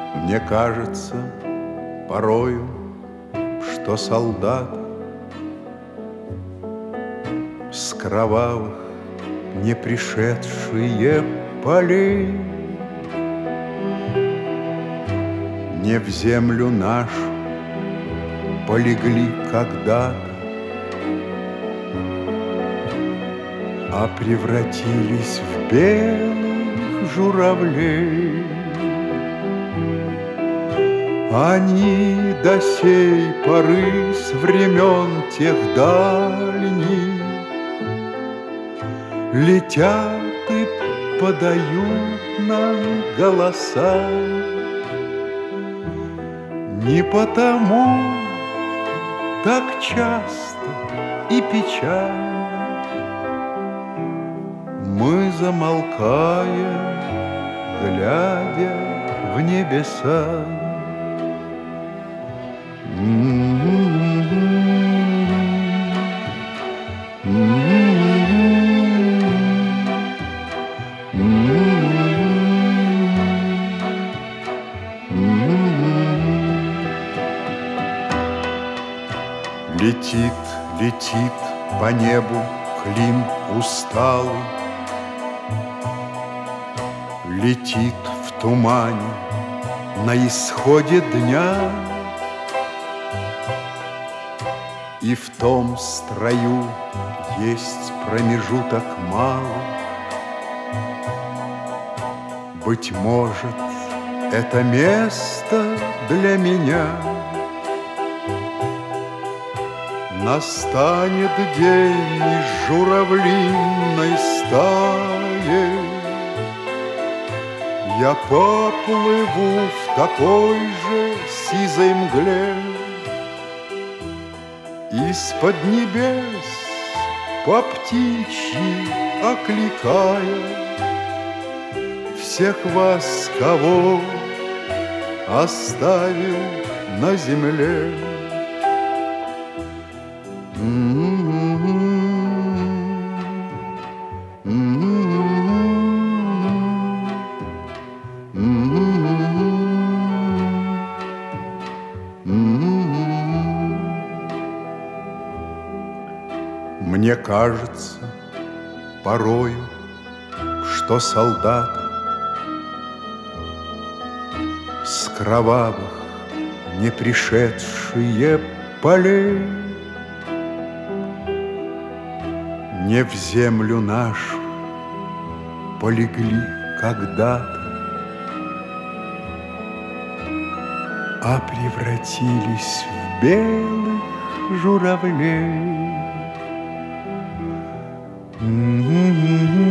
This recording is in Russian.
Мне кажется порою, что солдат с кровавых не пришедшие полей не в землю нашу полегли когда-то, а превратились в белых журавлей. Они до сей поры с времен тех дальних летят и подают нам голоса. Не потому так часто и печально мы замолкаем, глядя в небеса. Летит, летит по небу клин усталый, летит в тумане на исходе дня, и в том строю есть промежуток малый. Быть может, это место для меня. Настанет день из журавлиной стаи, я поплыву в такой же сизой мгле. Из-под небес по птичьи окликая всех вас, кого оставил на земле. Мне кажется порою, что солдаты с кровавых не пришедшие полей не в землю нашу полегли когда-то, а превратились в белых журавлей.